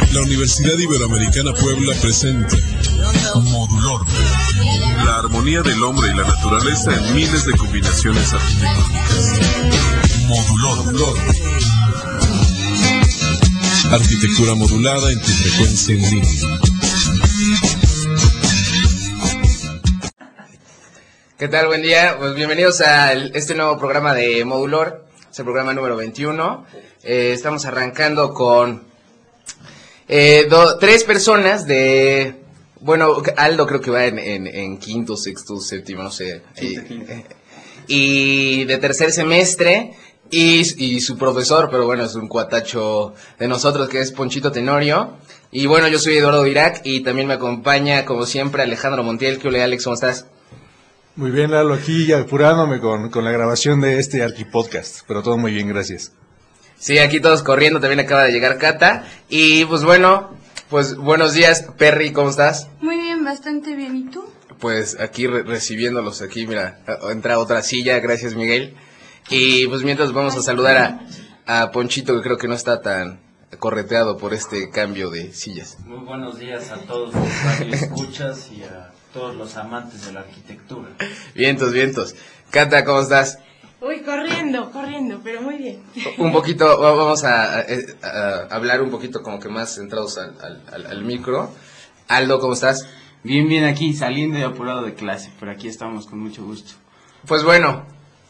La Universidad Iberoamericana Puebla presenta Modulor. La armonía del hombre y la naturaleza en miles de combinaciones arquitectónicas. Modulor. Arquitectura modulada en tu frecuencia en línea. ¿Qué tal? Buen día. Pues bienvenidos a este nuevo programa de Modulor. Es el programa número 21. Estamos arrancando con 3 personas de... Bueno, Aldo creo que va en quinto, sexto, séptimo, no sé. Quinto. Y de tercer semestre. Y su profesor, pero bueno, es un cuatacho de nosotros, que es Ponchito Tenorio. Y bueno, yo soy Eduardo Virac y también me acompaña, como siempre, Alejandro Montiel. ¿Qué ole, Alex? ¿Cómo estás? Muy bien, Lalo, aquí apurándome con la grabación de este Arquipodcast, pero todo muy bien, gracias. Sí, aquí todos corriendo, también acaba de llegar Cata. Y pues bueno, pues buenos días, Perry, ¿cómo estás? Muy bien, bastante bien, ¿y tú? Pues aquí recibiéndolos aquí, mira, entra otra silla, gracias Miguel. Y pues mientras vamos a saludar a Ponchito, que creo que no está tan correteado por este cambio de sillas. Muy buenos días a todos los radioescuchas y a todos los amantes de la arquitectura. Vientos. Cata, ¿cómo estás? Uy, corriendo, pero muy bien. Un poquito, vamos a hablar un poquito como que más centrados al micro. Aldo, ¿cómo estás? Bien, aquí, saliendo y apurado de clase, pero aquí estamos con mucho gusto. Pues bueno,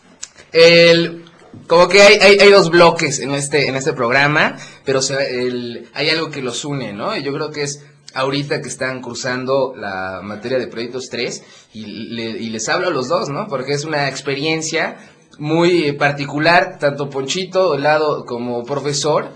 como que hay 2 bloques en este programa, pero hay algo que los une, ¿no? Y yo creo que es ahorita que están cursando la materia de proyectos 3 y les hablo a los dos, ¿no? Porque es una experiencia muy particular, tanto Ponchito del lado como profesor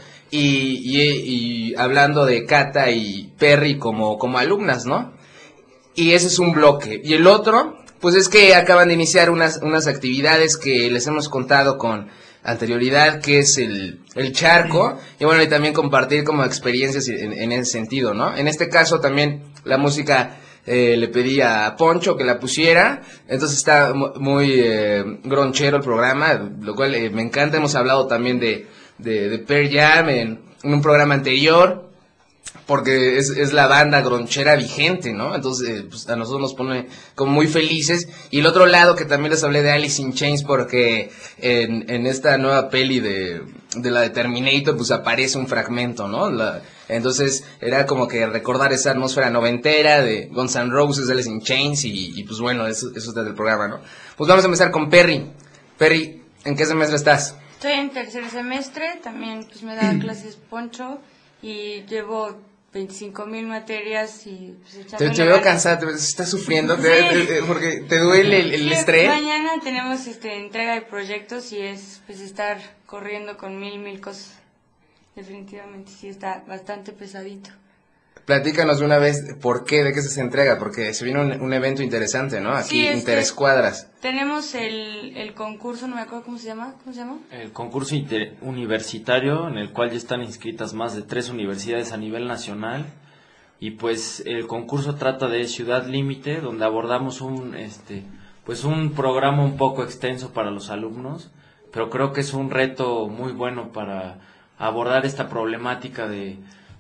y hablando de Cata y Perry como alumnas, ¿no? Y ese es un bloque. Y el otro, pues es que acaban de iniciar unas actividades que les hemos contado con anterioridad, que es el charco, y bueno, y también compartir como experiencias en ese sentido, ¿no? En este caso también la música le pedí a Poncho que la pusiera, entonces está muy gronchero el programa, lo cual me encanta. Hemos hablado también de Pearl Jam en un programa anterior, porque es la banda gronchera vigente, ¿no? Entonces, pues a nosotros nos pone como muy felices. Y el otro lado, que también les hablé de Alice in Chains, porque en esta nueva peli de la de Terminator, pues aparece un fragmento, ¿no? Entonces, era como que recordar esa atmósfera noventera de Guns N' Roses, Alice in Chains, y pues bueno, eso es del programa, ¿no? Pues vamos a empezar con Perry. Perry, ¿en qué semestre estás? Estoy en tercer semestre, también pues me da clases Poncho y llevo 25,000 materias y pues te veo cansada, te estás sufriendo, sí. Porque te duele el estrés. Mañana tenemos entrega de proyectos y es pues estar corriendo con mil cosas. Definitivamente sí está bastante pesadito. Platícanos de una vez por qué, de qué se entrega, porque se viene un evento interesante, ¿no? Aquí, sí, Interescuadras. Tenemos el concurso, no me acuerdo cómo se llama. El concurso universitario, en el cual ya están inscritas más de 3 universidades a nivel nacional. Y pues el concurso trata de Ciudad Límite, donde abordamos un programa un poco extenso para los alumnos, pero creo que es un reto muy bueno para abordar esta problemática de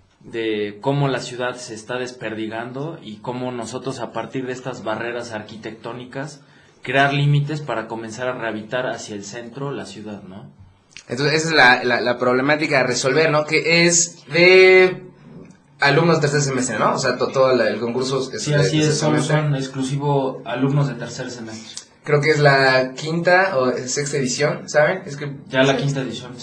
cómo la ciudad se está desperdigando y cómo nosotros, a partir de estas barreras arquitectónicas, crear límites para comenzar a rehabitar hacia el centro la ciudad, ¿no? Entonces esa es la problemática a resolver, ¿no? Que es de alumnos de tercer semestre, ¿no? O sea, todo el concurso es sí, así es, son exclusivo alumnos de tercer semestre. Creo que es la 5ª o 6ª edición, ¿saben? Es que ya la 5ª edición,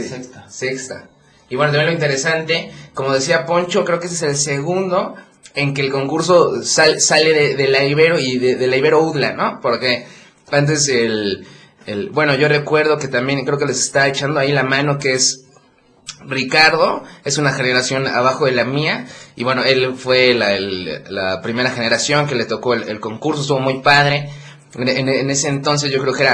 sexta. Y bueno, también lo interesante, como decía Poncho, creo que ese es el segundo en que el concurso sale de la Ibero y de la Ibero UDLA, ¿no? Porque antes bueno, yo recuerdo que también creo que les está echando ahí la mano, que es Ricardo, es una generación abajo de la mía, y bueno, él fue la primera generación que le tocó el concurso, estuvo muy padre. En ese entonces yo creo que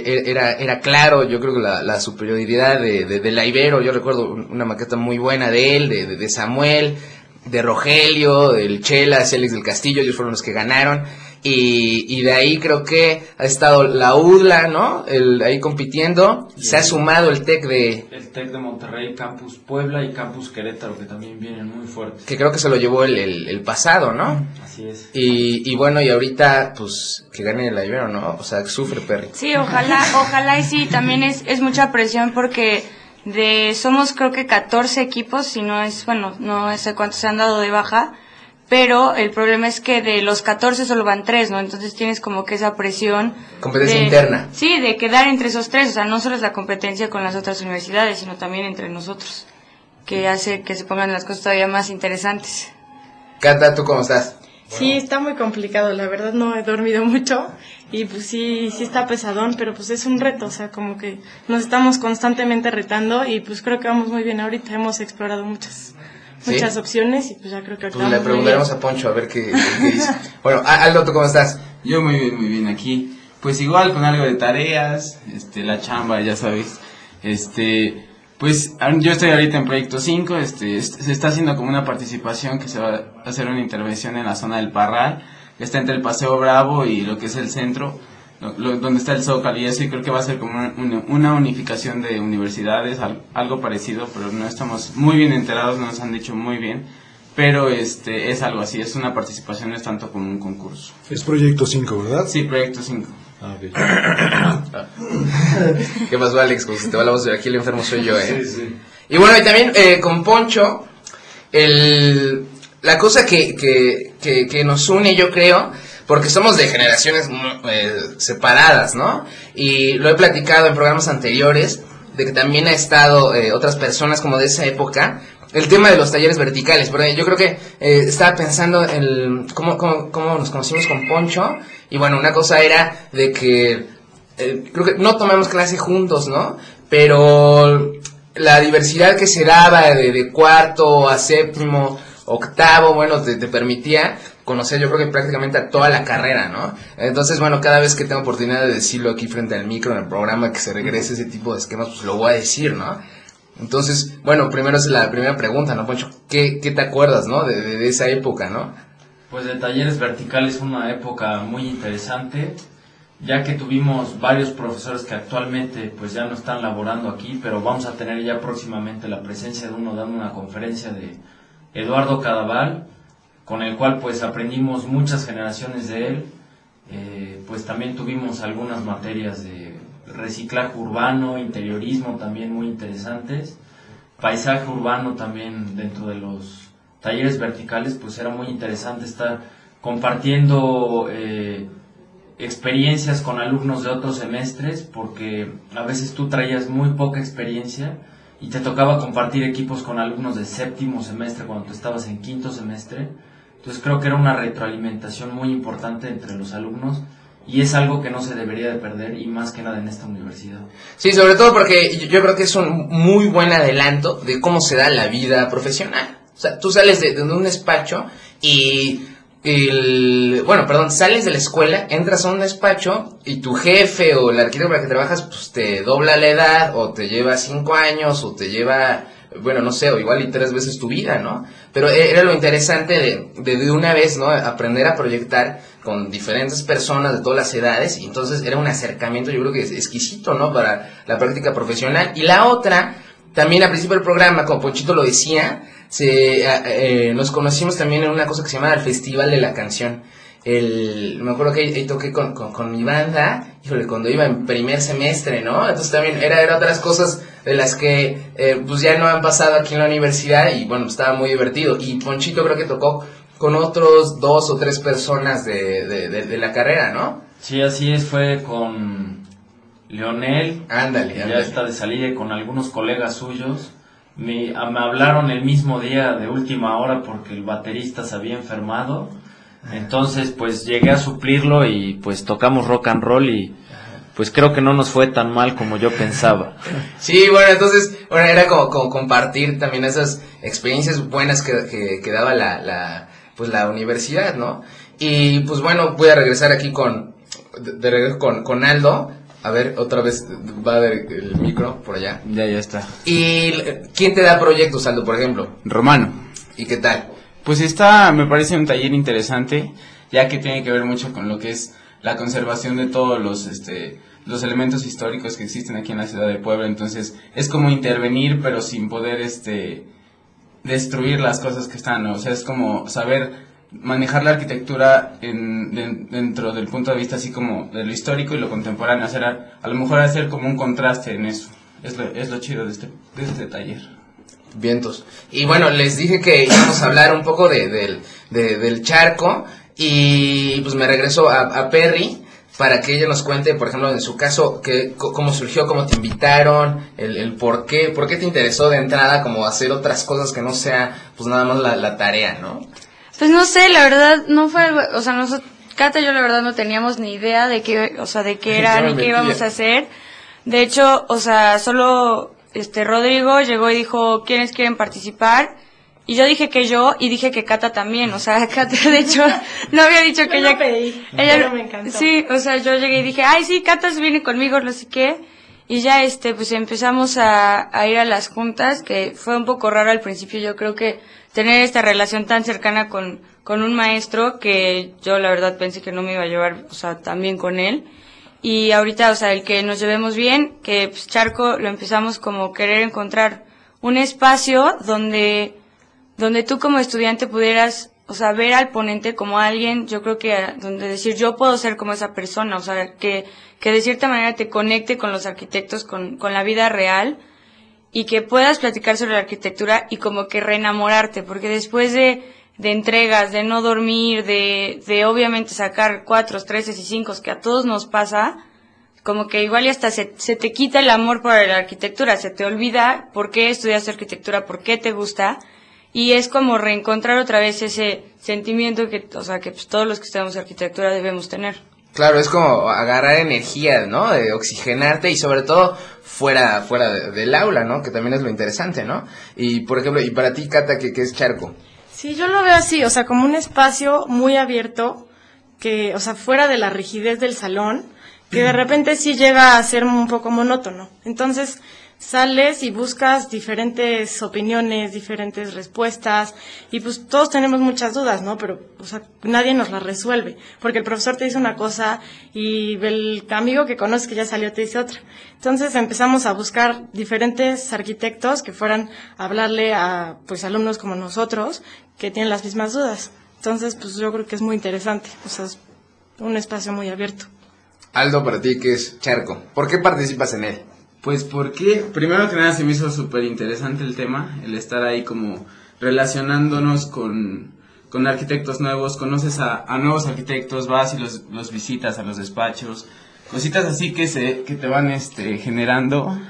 era claro, yo creo que la superioridad de la Ibero. Yo recuerdo una maqueta muy buena de él, de Samuel, de Rogelio, del Chela, Célix del Castillo. Ellos fueron los que ganaron. y de ahí creo que ha estado la UDLA, ¿no? Ahí compitiendo, se ha sumado el TEC de Monterrey, Campus Puebla y Campus Querétaro, que también vienen muy fuertes. Que creo que se lo llevó el pasado, ¿no? Así es. Y bueno, y ahorita, pues, que gane el Ibero, ¿no? O sea, sufre Perry. Sí, ojalá y sí, también es mucha presión porque somos creo que 14 equipos, si no es, bueno, no sé cuántos se han dado de baja, pero el problema es que de los 14 solo van 3, ¿no? Entonces tienes como que esa presión. Competencia interna. Sí, de quedar entre esos 3, o sea, no solo es la competencia con las otras universidades, sino también entre nosotros, que hace que se pongan las cosas todavía más interesantes. Cata, ¿tú cómo estás? Sí, está muy complicado, la verdad no he dormido mucho y pues sí está pesadón, pero pues es un reto, o sea, como que nos estamos constantemente retando y pues creo que vamos muy bien ahorita, hemos explorado muchas opciones y pues ya creo que pues le preguntaremos a Poncho a ver qué dice. Bueno, Aldo, ¿tú cómo estás? Yo muy bien aquí, pues igual con algo de tareas, la chamba, ya sabes, pues yo estoy ahorita en Proyecto 5, se está haciendo como una participación que se va a hacer una intervención en la zona del Parral, que está entre el Paseo Bravo y lo que es el centro, donde está el Zócalo y eso, y creo que va a ser como una unificación de universidades, algo parecido, pero no estamos muy bien enterados, no nos han dicho muy bien, pero es algo así, es una participación, no es tanto como un concurso. Es Proyecto 5, ¿verdad? Sí, Proyecto 5. Okay. ¿Qué pasó, Alex? Como si te va la voz de aquí, el enfermo soy yo, ¿eh? Sí. Y bueno, y también con Poncho, la cosa que nos une, yo creo, porque somos de generaciones separadas, ¿no? Y lo he platicado en programas anteriores, de que también ha estado otras personas como de esa época, el tema de los talleres verticales. Pero yo creo que estaba pensando en cómo nos conocimos con Poncho. Y bueno, una cosa era de que creo que no tomamos clase juntos, ¿no? Pero la diversidad que se daba de cuarto a séptimo, octavo, bueno, te permitía conocer, yo creo que prácticamente a toda la carrera, ¿no? Entonces, bueno, cada vez que tengo oportunidad de decirlo aquí frente al micro, en el programa, que se regrese ese tipo de esquemas, pues lo voy a decir, ¿no? Entonces, bueno, primero es la primera pregunta, ¿no, Poncho? ¿Qué te acuerdas, no? De esa época, ¿no? Pues de talleres verticales, una época muy interesante, ya que tuvimos varios profesores que actualmente pues ya no están laborando aquí, pero vamos a tener ya próximamente la presencia de uno dando una conferencia, de Eduardo Cadaval, con el cual pues aprendimos muchas generaciones de él. Pues también tuvimos algunas materias de reciclaje urbano, interiorismo también muy interesantes, paisaje urbano también dentro de los talleres verticales. Pues era muy interesante estar compartiendo experiencias con alumnos de otros semestres, porque a veces tú traías muy poca experiencia y te tocaba compartir equipos con alumnos de séptimo semestre cuando tú estabas en quinto semestre. Entonces creo que era una retroalimentación muy importante entre los alumnos y es algo que no se debería de perder, y más que nada en esta universidad. Sí, sobre todo porque yo creo que es un muy buen adelanto de cómo se da la vida profesional. O sea, tú sales de un despacho y sales de la escuela, entras a un despacho y tu jefe o el arquitecto para el que trabajas pues te dobla la edad, o te lleva 5 años, o te lleva, bueno, no sé, o igual y 3 veces tu vida, ¿no? Pero era lo interesante de una vez, ¿no? Aprender a proyectar con diferentes personas de todas las edades, y entonces era un acercamiento, yo creo que es exquisito, ¿no? Para la práctica profesional. Y la otra, también al principio del programa, como Ponchito lo decía, nos conocimos también en una cosa que se llama el Festival de la Canción. Me acuerdo que ahí toqué con mi banda, híjole, cuando iba en primer semestre, ¿no? Entonces también era otras cosas de las que pues ya no han pasado aquí en la universidad, y bueno, estaba muy divertido. Y Ponchito creo que tocó con otros 2 o 3 personas de la carrera, ¿no? Sí, así es, fue con Leonel, ándale. Ya está de salida, y con algunos colegas suyos. Me hablaron el mismo día de última hora porque el baterista se había enfermado. Entonces pues llegué a suplirlo y pues tocamos rock and roll, y pues creo que no nos fue tan mal como yo pensaba. Sí, bueno, entonces era como compartir también esas experiencias buenas que daba la universidad, ¿no? Y pues bueno, voy a regresar aquí con Aldo. A ver, otra vez va a ver el micro por allá. Ya está. ¿Y quién te da proyectos, Aldo, por ejemplo? Romano. ¿Y qué tal? Pues me parece un taller interesante. ya que tiene que ver mucho con lo que es la conservación de todos los elementos históricos que existen aquí en la ciudad de Puebla. Entonces es como intervenir pero sin poder destruir las cosas que están, ¿no? O sea, es como saber manejar la arquitectura dentro del punto de vista así como de lo histórico y lo contemporáneo, a lo mejor hacer como un contraste en eso. Es lo chido de este taller. Vientos. Y bueno, les dije que íbamos a hablar un poco del charco, y pues me regreso a Perry para que ella nos cuente, por ejemplo, en su caso, cómo surgió, cómo te invitaron, el por qué te interesó de entrada como hacer otras cosas que no sea pues nada más la tarea, ¿no? Pues no sé, la verdad no fue algo, o sea, Cata y yo la verdad no teníamos ni idea de qué era ni qué íbamos a hacer. De hecho, o sea, solo Rodrigo llegó y dijo, ¿quiénes quieren participar? Y yo dije que yo, y dije que Cata también, o sea, Cata de hecho no había dicho que ella... Ella me encantó. Sí, o sea, yo llegué y dije, ay sí, Cata se viene conmigo, no sé qué, y ya pues empezamos a ir a las juntas, que fue un poco raro al principio, yo creo que tener esta relación tan cercana con un maestro, que yo la verdad pensé que no me iba a llevar, o sea, tan bien con él. Y ahorita, o sea, el que nos llevemos bien, que pues Charco lo empezamos como querer encontrar un espacio donde tú como estudiante pudieras, o sea, ver al ponente como alguien, yo creo que donde decir yo puedo ser como esa persona, o sea, que de cierta manera te conecte con los arquitectos, con la vida real, y que puedas platicar sobre la arquitectura y como que reenamorarte, porque después de entregas, de no dormir, de obviamente sacar 4, 3 y 5, que a todos nos pasa, como que igual y hasta se te quita el amor por la arquitectura, se te olvida por qué estudiaste arquitectura, por qué te gusta, y es como reencontrar otra vez ese sentimiento que, o sea, que pues todos los que estudiamos arquitectura debemos tener. Claro, es como agarrar energía, ¿no? De oxigenarte, y sobre todo fuera del aula, ¿no? Que también es lo interesante, ¿no? Y por ejemplo, y para ti, Cata, ¿qué es Charco? Sí, yo lo veo así, o sea, como un espacio muy abierto, que, o sea, fuera de la rigidez del salón, que de repente sí llega a ser un poco monótono. Entonces, sales y buscas diferentes opiniones, diferentes respuestas, y pues todos tenemos muchas dudas, ¿no? Pero, o sea, nadie nos las resuelve, porque el profesor te dice una cosa y el amigo que conoces que ya salió te dice otra. Entonces empezamos a buscar diferentes arquitectos que fueran a hablarle a, pues, alumnos como nosotros que tienen las mismas dudas. Entonces, pues yo creo que es muy interesante, o sea, es un espacio muy abierto. Aldo, para ti, ¿qué es Charco? ¿Por qué participas en él? Pues porque, primero que nada, se me hizo súper interesante el tema, el estar ahí como relacionándonos con arquitectos nuevos, conoces a nuevos arquitectos, vas y los visitas a los despachos, cositas así que te van generando.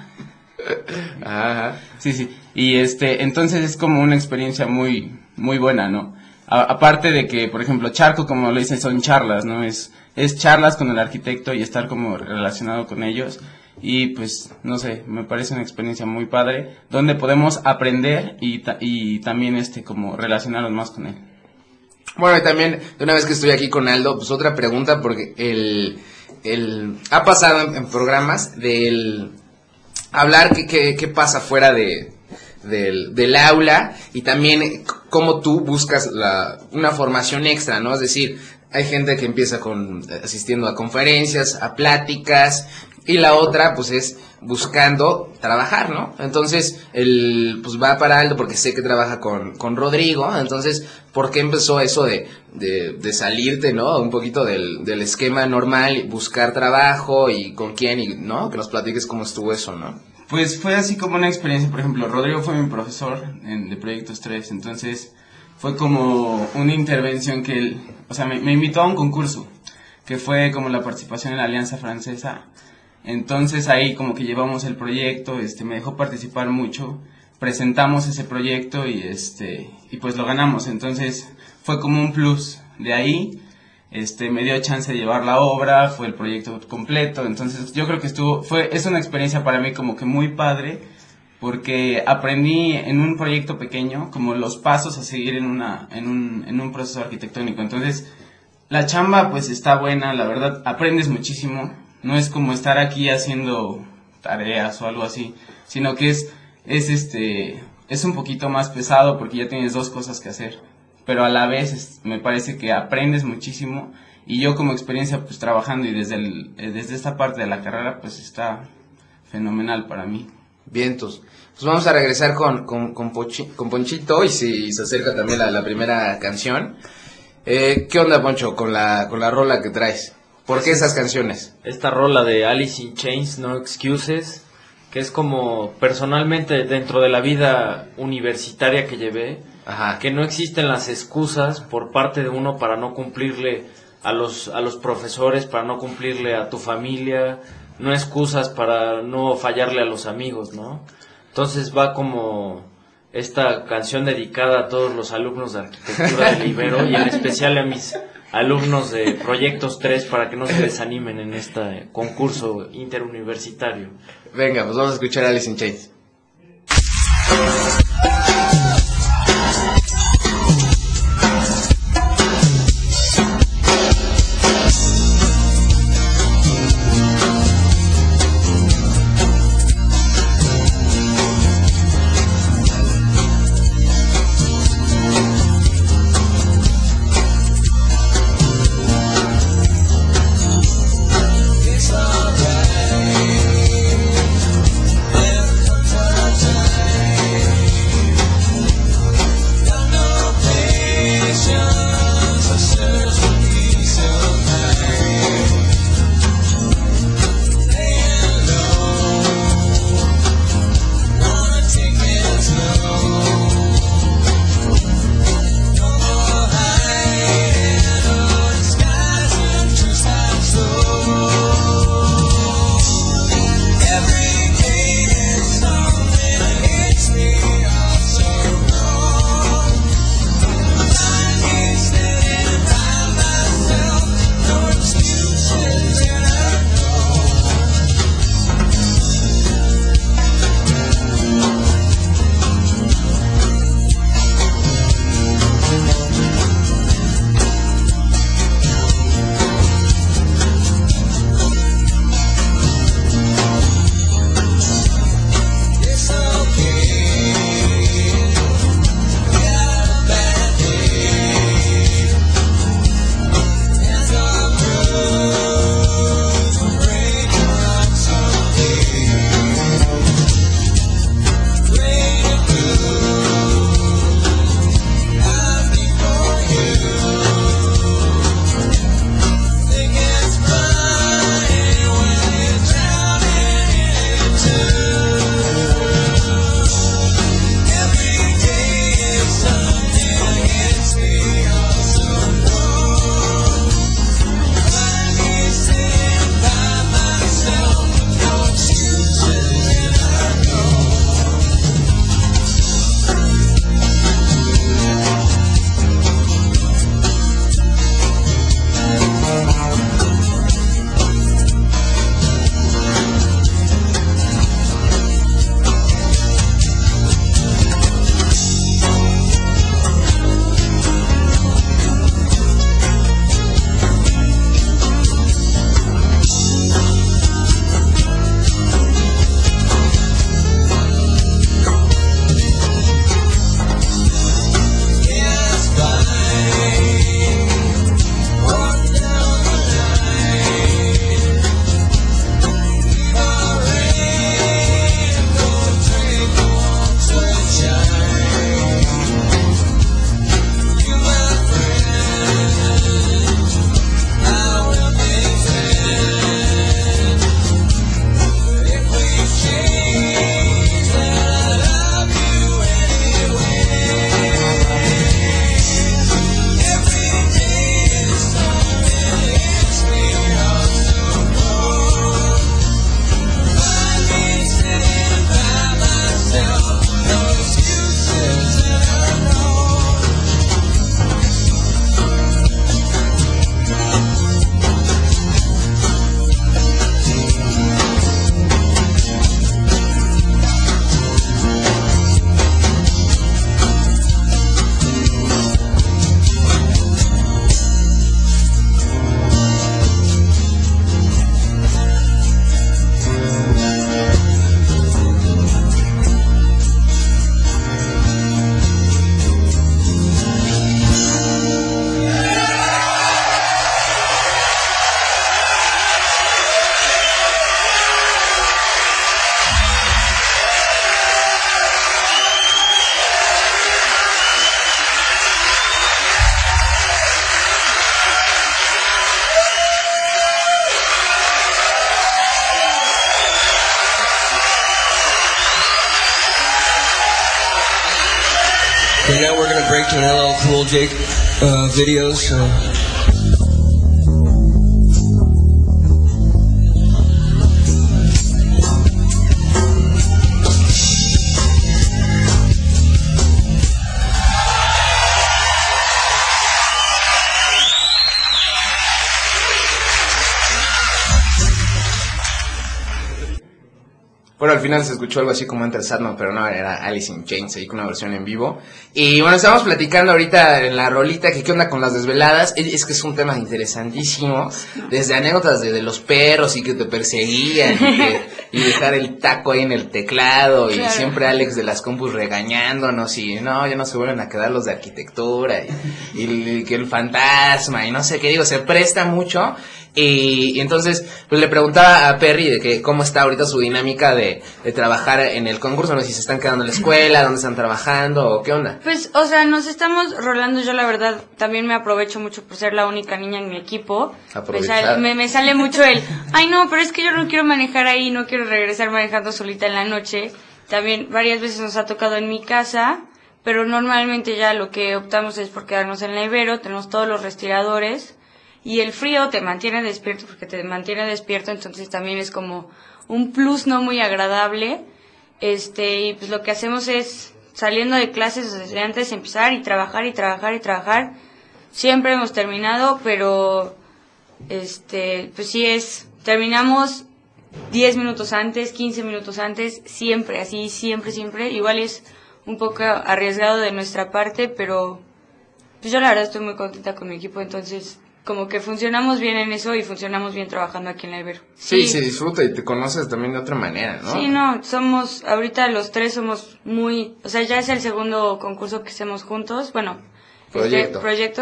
Ajá. Sí, y entonces es como una experiencia muy muy buena, ¿no? Aparte de que, por ejemplo, Charco, como lo dicen, son charlas, ¿no? Es charlas con el arquitecto y estar como relacionado con ellos. Y pues, no sé, me parece una experiencia muy padre, donde podemos aprender y también como relacionarnos más con él. Bueno, y también, de una vez que estoy aquí con Aldo, pues otra pregunta, porque ha pasado en programas del hablar qué pasa fuera del aula, y también cómo tú buscas una formación extra, ¿no? Es decir, hay gente que empieza asistiendo a conferencias, a pláticas, y la otra pues es buscando trabajar, ¿no? Entonces, pues va para Aldo porque sé que trabaja con Rodrigo. Entonces, ¿por qué empezó eso de salirte, ¿no? Un poquito del esquema normal, y buscar trabajo, y con quién, y ¿no? Que nos platiques cómo estuvo eso, ¿no? Pues fue así como una experiencia. Por ejemplo, Rodrigo fue mi profesor de Proyectos 3, entonces fue como una intervención que él, o sea, me invitó a un concurso, que fue como la participación en la Alianza Francesa. Entonces ahí como que llevamos el proyecto, me dejó participar mucho, presentamos ese proyecto y pues lo ganamos. Entonces fue como un plus. De ahí me dio chance de llevar la obra, fue el proyecto completo. Entonces yo creo que es una experiencia para mí como que muy padre, porque aprendí en un proyecto pequeño como los pasos a seguir en un proceso arquitectónico. Entonces la chamba pues está buena, la verdad aprendes muchísimo. No es como estar aquí haciendo tareas o algo así, sino que es un poquito más pesado porque ya tienes dos cosas que hacer. pero a la vez me parece que aprendes muchísimo, y yo como experiencia pues trabajando y desde esta parte de la carrera pues está fenomenal para mí. Vientos. Pues vamos a regresar con Ponchito, y si se acerca también la primera canción. ¿Qué onda, Poncho, con la rola que traes? ¿Por qué esas canciones? Esta rola de Alice in Chains, No Excuses, que es como personalmente dentro de la vida universitaria que llevé, Ajá. que no existen las excusas por parte de uno para no cumplirle a los profesores, para no cumplirle a tu familia, no excusas para no fallarle a los amigos, ¿no? Entonces va como esta canción dedicada a todos los alumnos de arquitectura del Ibero y en especial a mis alumnos de Proyectos 3 para que no se desanimen en este concurso interuniversitario. Venga, pues vamos a escuchar a Alice in Chains. Okay, now we're gonna break to an LL Cool J video, so... Bueno, al final se escuchó algo así como Enter Sandman, pero no, era Alice in Chains, ahí con una versión en vivo. Y bueno, estábamos platicando ahorita en la rolita que qué onda con las desveladas. Es que es un tema interesantísimo, desde anécdotas de los perros y que te perseguían y dejar el taco ahí en el teclado, y siempre Alex de las compus regañándonos y no, ya no se vuelven a quedar los de arquitectura y que el fantasma y no sé qué, digo, se presta mucho. Y entonces pues le preguntaba a Perry de que cómo está ahorita su dinámica de trabajar en el concurso, no sé si se están quedando en la escuela, dónde están trabajando o qué onda. Pues, o sea, nos estamos rolando. Yo la verdad también me aprovecho mucho por ser la única niña en mi equipo. Me sale mucho ay no, pero es que yo no quiero manejar ahí, no quiero regresar manejando solita en la noche. También varias veces nos ha tocado en mi casa, pero normalmente ya lo que optamos es por quedarnos en la Ibero. Tenemos todos los respiradores. Y el frío te mantiene despierto, porque te mantiene despierto, entonces también es como un plus no muy agradable. Y pues lo que hacemos es, saliendo de clases desde antes, empezar y trabajar y trabajar y trabajar. Siempre hemos terminado, pero pues sí terminamos 10 minutos antes, 15 minutos antes, siempre, así, siempre. Igual es un poco arriesgado de nuestra parte, pero pues yo la verdad estoy muy contenta con mi equipo, entonces como que funcionamos bien en eso y funcionamos bien trabajando aquí en la Ibero. Sí, se disfruta y te conoces también de otra manera, ¿no? Sí, no, ahorita los tres somos muy, o sea, ya es el segundo concurso que hacemos juntos, bueno, proyecto,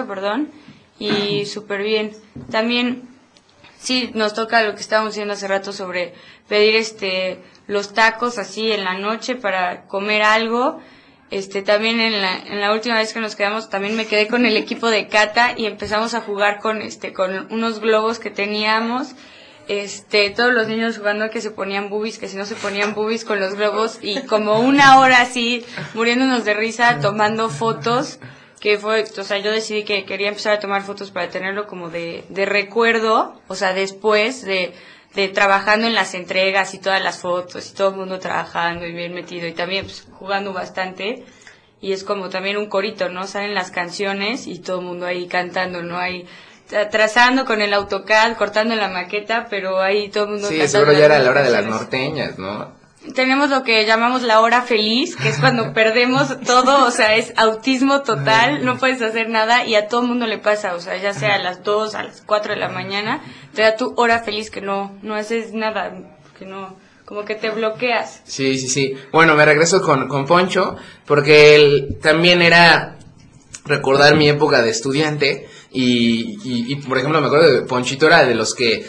y súper bien. También, sí, nos toca lo que estábamos diciendo hace rato sobre pedir los tacos así en la noche para comer algo. También en la última vez que nos quedamos, también me quedé con el equipo de Cata y empezamos a jugar con unos globos que teníamos, todos los niños jugando a que se ponían boobies, que si no se ponían boobies con los globos, y como una hora así, muriéndonos de risa, tomando fotos, que fue, o sea, yo decidí que quería empezar a tomar fotos para tenerlo como de recuerdo, o sea, después de trabajando en las entregas y todas las fotos y todo el mundo trabajando y bien metido y también pues jugando bastante, y es como también un corito, ¿no? Salen las canciones y todo el mundo ahí cantando, ¿no? Ahí trazando con el AutoCAD, cortando la maqueta, pero ahí todo el mundo cantando. Sí, seguro ya era la hora de las norteñas, ¿no? Tenemos lo que llamamos la hora feliz, que es cuando perdemos todo, o sea, es autismo total, no puedes hacer nada y a todo el mundo le pasa, o sea, ya sea a las 2, a las 4 de la mañana, te da tu hora feliz que no haces nada, que no, como que te bloqueas. Sí. Bueno, me regreso con Poncho, porque él también era recordar mi época de estudiante. Y por ejemplo me acuerdo que Ponchito era de los que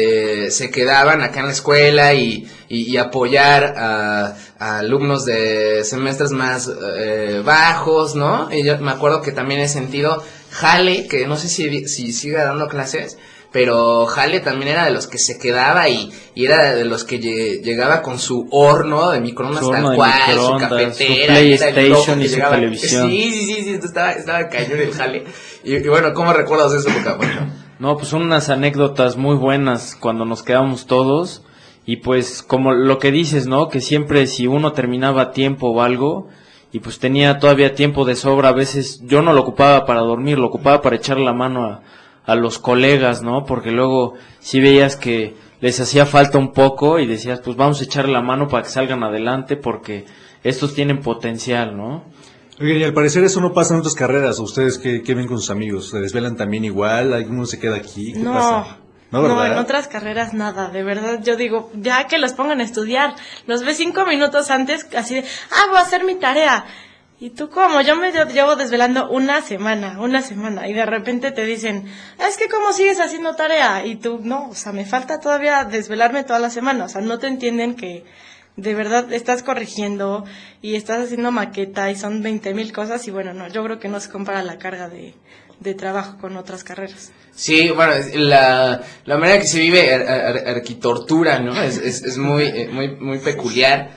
se quedaban acá en la escuela y apoyar a alumnos de semestres más bajos, ¿no? Y yo me acuerdo que también he sentido Jale, que no sé si sigue dando clases, pero Jale también era de los que se quedaba y era de los que llegaba con su horno de microondas tal cual, su cafetera, su PlayStation y su televisión. Sí, estaba cañón el Jale. Y bueno, ¿cómo recuerdas esa época, Poncho? No, pues son unas anécdotas muy buenas cuando nos quedamos todos, y pues como lo que dices, ¿no? Que siempre si uno terminaba a tiempo o algo, y pues tenía todavía tiempo de sobra, a veces yo no lo ocupaba para dormir, lo ocupaba para echarle la mano a los colegas, ¿no? Porque luego sí veías que les hacía falta un poco y decías, pues vamos a echarle la mano para que salgan adelante porque estos tienen potencial, ¿no? Oigan, y al parecer eso no pasa en otras carreras. ¿Ustedes qué ven con sus amigos? ¿Se desvelan también igual? ¿Alguno se queda aquí? ¿Qué pasa? No, en otras carreras nada, de verdad. Yo digo, ya que los pongan a estudiar, los ves 5 minutos antes, así de, voy a hacer mi tarea. ¿Y tú cómo? Yo me llevo desvelando una semana, y de repente te dicen, es que ¿cómo sigues haciendo tarea? Y tú, no, o sea, me falta todavía desvelarme toda la semana, o sea, no te entienden que de verdad estás corrigiendo y estás haciendo maqueta y son 20,000 cosas y bueno, no, yo creo que no se compara la carga de de trabajo con otras carreras. Sí, bueno, la manera que se vive arquitectura, ¿no? Es muy peculiar.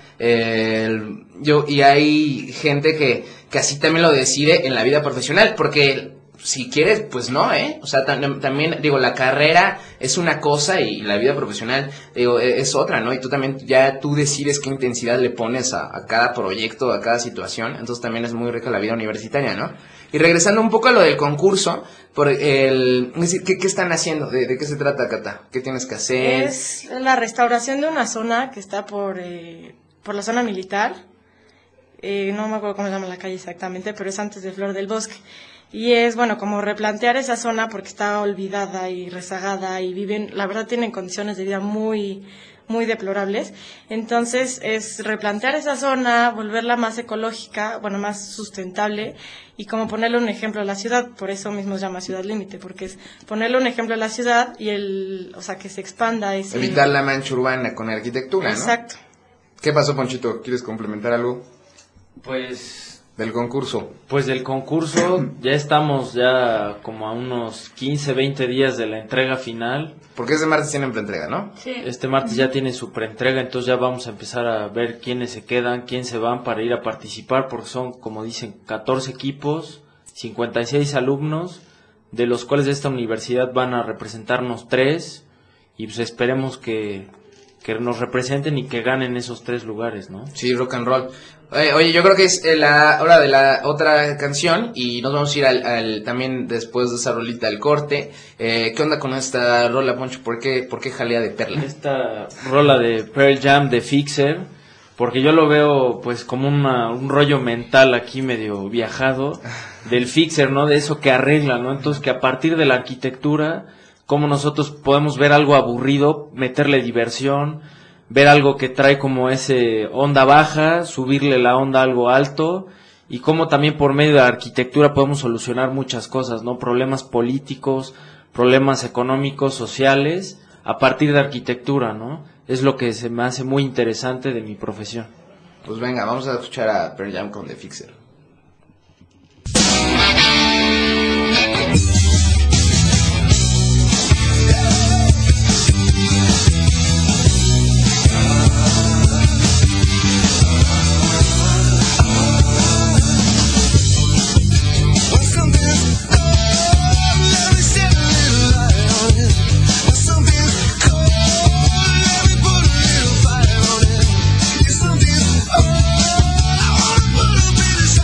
Y hay gente que así también lo decide en la vida profesional, porque si quieres, pues no, o sea, también, digo, la carrera es una cosa y la vida profesional, digo, es otra, ¿no? Y tú decides qué intensidad le pones a cada proyecto, a cada situación, entonces también es muy rica la vida universitaria, ¿no? Y regresando un poco a lo del concurso, ¿qué están haciendo? ¿De qué se trata, Cata? ¿Qué tienes que hacer? Es la restauración de una zona que está por la zona militar, no me acuerdo cómo se llama la calle exactamente, pero es antes de Flor del Bosque. Y es, bueno, como replantear esa zona porque está olvidada y rezagada y la verdad tienen condiciones de vida muy, muy deplorables. Entonces es replantear esa zona, volverla más ecológica, bueno, más sustentable y como ponerle un ejemplo a la ciudad, por eso mismo se llama Ciudad Límite, porque es ponerle un ejemplo a la ciudad y o sea, que se expanda ese... Evitar la mancha urbana con arquitectura, ¿no? Exacto. ¿Qué pasó, Ponchito? ¿Quieres complementar algo? Pues... Del concurso. Pues del concurso ya estamos ya como a unos 15, 20 días de la entrega final. Porque este martes tienen preentrega, ¿no? Sí. Este martes ya tiene su preentrega, entonces ya vamos a empezar a ver quiénes se quedan, quién se van para ir a participar, porque son, como dicen, 14 equipos, 56 alumnos, de los cuales de esta universidad van a representarnos 3, y pues esperemos que nos representen y que ganen esos 3 lugares, ¿no? Sí, rock and roll. Oye, yo creo que es la hora de la otra canción y nos vamos a ir al también después de esa rolita al corte. ¿Qué onda con esta rola, Poncho? ¿Por qué jalea de perla? Esta rola de Pearl Jam de Fixer, porque yo lo veo pues como un rollo mental aquí medio viajado del Fixer, ¿no? De eso que arregla, ¿no? Entonces que a partir de la arquitectura, cómo nosotros podemos ver algo aburrido, meterle diversión, ver algo que trae como ese onda baja, subirle la onda a algo alto, y cómo también por medio de la arquitectura podemos solucionar muchas cosas, ¿no? Problemas políticos, problemas económicos, sociales, a partir de arquitectura, ¿no? Es lo que se me hace muy interesante de mi profesión. Pues venga, vamos a escuchar a Pearl Jam con The Fixer. Something, oh, I wanna put a bit of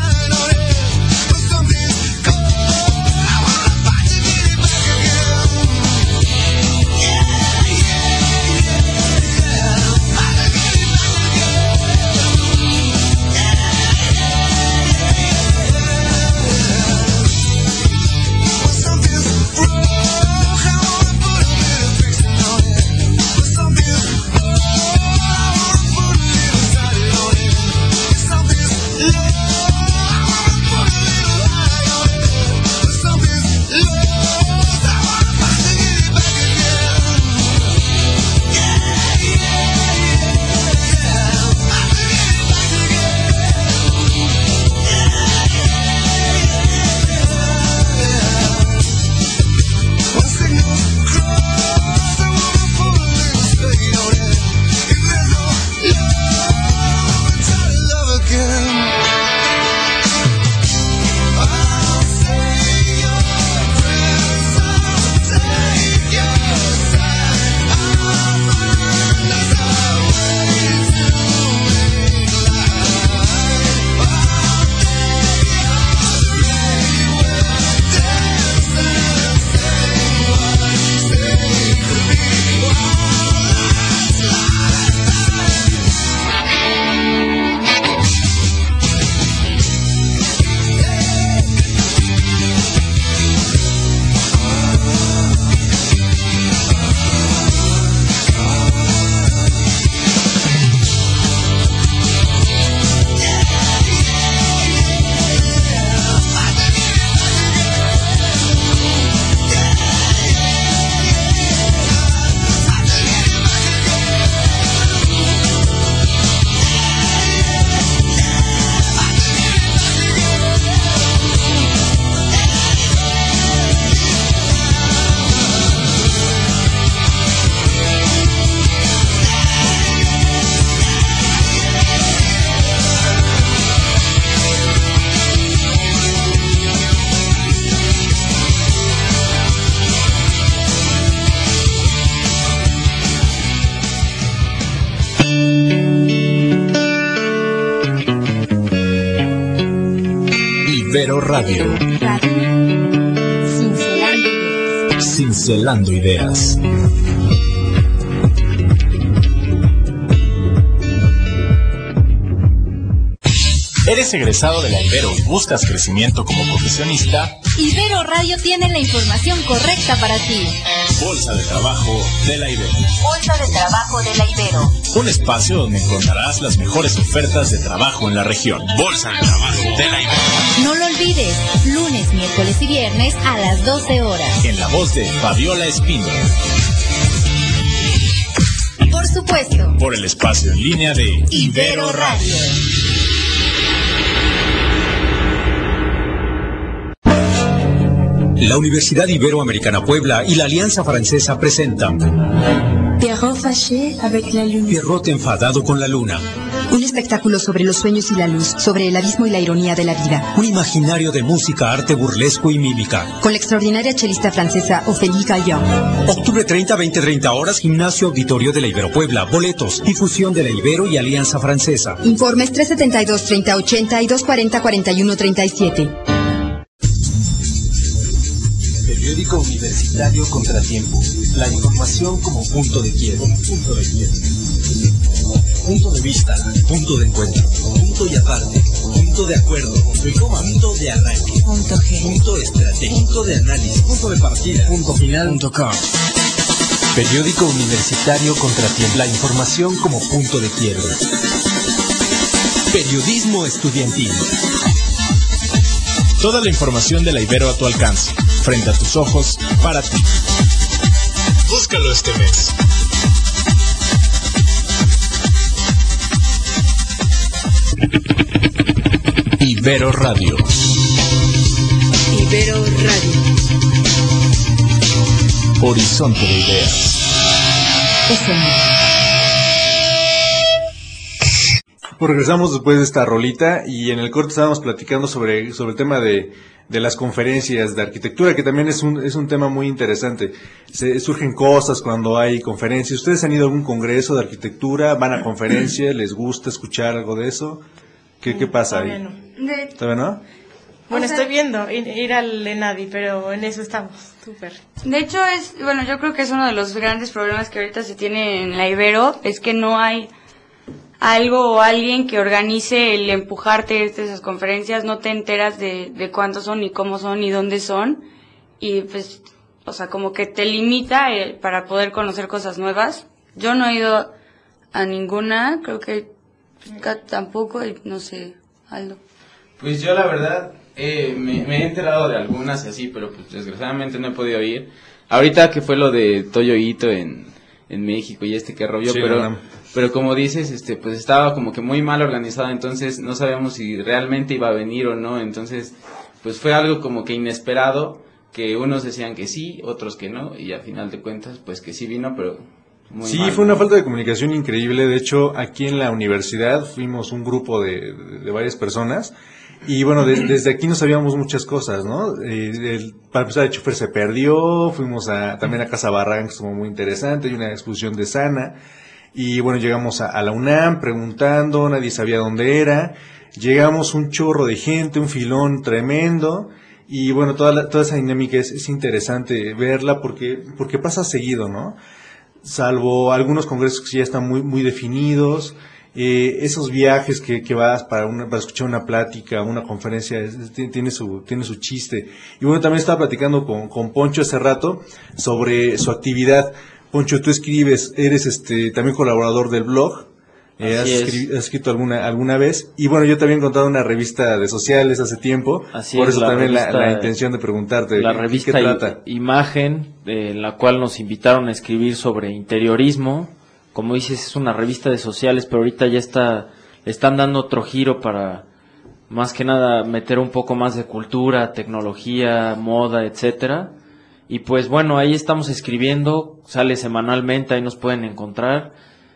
Ibero Radio. Cincelando ideas. ¿Eres egresado de la Ibero y buscas crecimiento como profesionista? Ibero Radio tiene la información correcta para ti. Bolsa de Trabajo de la Ibero. Bolsa de Trabajo de la Ibero. Un espacio donde encontrarás las mejores ofertas de trabajo en la región. Bolsa de Trabajo de la Ibero. No lo olvides, lunes, miércoles y viernes a las 12 horas. En la voz de Fabiola Espino. Por supuesto. Por el espacio en línea de Ibero Radio. La Universidad Iberoamericana Puebla y la Alianza Francesa presentan Pierrot fâché avec la lune. Pierrot enfadado con la luna. Un espectáculo sobre los sueños y la luz, sobre el abismo y la ironía de la vida. Un imaginario de música, arte burlesco y mímica. Con la extraordinaria chelista francesa Ophélie Gallien. Octubre 30, 20-30 horas, Gimnasio Auditorio de la Ibero Puebla. Boletos, difusión de la Ibero y Alianza Francesa. Informes 372-3080 y 240-4137. Periódico Universitario Contratiempo. La información como punto de quiebre. Punto de vista, punto de encuentro, punto y aparte, punto de acuerdo, punto y coma, punto de arranque, punto G, punto estratégico, punto de análisis, punto de partida, punto final, punto com. Periódico Universitario Contratiempo. La información como punto de quiebre. Periodismo estudiantil. Toda la información de la Ibero a tu alcance, frente a tus ojos, para ti. Búscalo este mes. Ibero Radio. Ibero Radio. Horizonte de ideas. Pues regresamos después de esta rolita y en el corte estábamos platicando sobre el tema de las conferencias de arquitectura, que también es un tema muy interesante. Surgen cosas cuando hay conferencias. ¿Ustedes han ido a algún congreso de arquitectura? ¿Van a conferencias? ¿Les gusta escuchar algo de eso? ¿Qué pasa ahí? ¿Todavía no? Bueno, estoy viendo ir al ENADI, pero en eso estamos, súper. De hecho, yo creo que es uno de los grandes problemas que ahorita se tiene en la Ibero, es que no hay algo o alguien que organice el empujarte a esas conferencias, no te enteras de cuántos son, ni cómo son, ni dónde son, y pues, como que te limita para poder conocer cosas nuevas. Yo no he ido a ninguna, creo que tampoco, no sé, Aldo. Pues yo la verdad me he enterado de algunas y así, pero pues desgraciadamente no he podido ir. Ahorita que fue lo de Toyo Ito en México y que rollo, sí, pero como dices, pues estaba como que muy mal organizado, entonces no sabíamos si realmente iba a venir o no, entonces pues fue algo como que inesperado, que unos decían que sí, otros que no, y al final de cuentas pues que sí vino, pero muy sí, mal, fue una falta de comunicación increíble. De hecho, aquí en la universidad fuimos un grupo de varias personas. Y bueno, desde aquí no sabíamos muchas cosas, ¿no? Para empezar, el chofer se perdió, fuimos también a Casa Barranca, estuvo muy interesante, hay una exposición de Sana, y bueno, llegamos a la UNAM preguntando, nadie sabía dónde era, llegamos un chorro de gente, un filón tremendo, y bueno, toda esa dinámica es interesante verla porque pasa seguido, ¿no? Salvo algunos congresos que ya están muy definidos. Esos viajes que vas para escuchar una plática, una conferencia, tiene su chiste. Y bueno, también estaba platicando con Poncho hace rato sobre su actividad. Poncho, tú escribes, eres también colaborador del blog. Has escrito alguna vez. Y bueno, yo también he contado una revista de sociales hace tiempo. Así por es, eso también la intención de preguntarte. La revista ¿qué trata? Imagen, en la cual nos invitaron a escribir sobre interiorismo. Como dices, es una revista de sociales, pero ahorita ya le están dando otro giro para, más que nada, meter un poco más de cultura, tecnología, moda, etcétera. Y pues bueno, ahí estamos escribiendo, sale semanalmente, ahí nos pueden encontrar.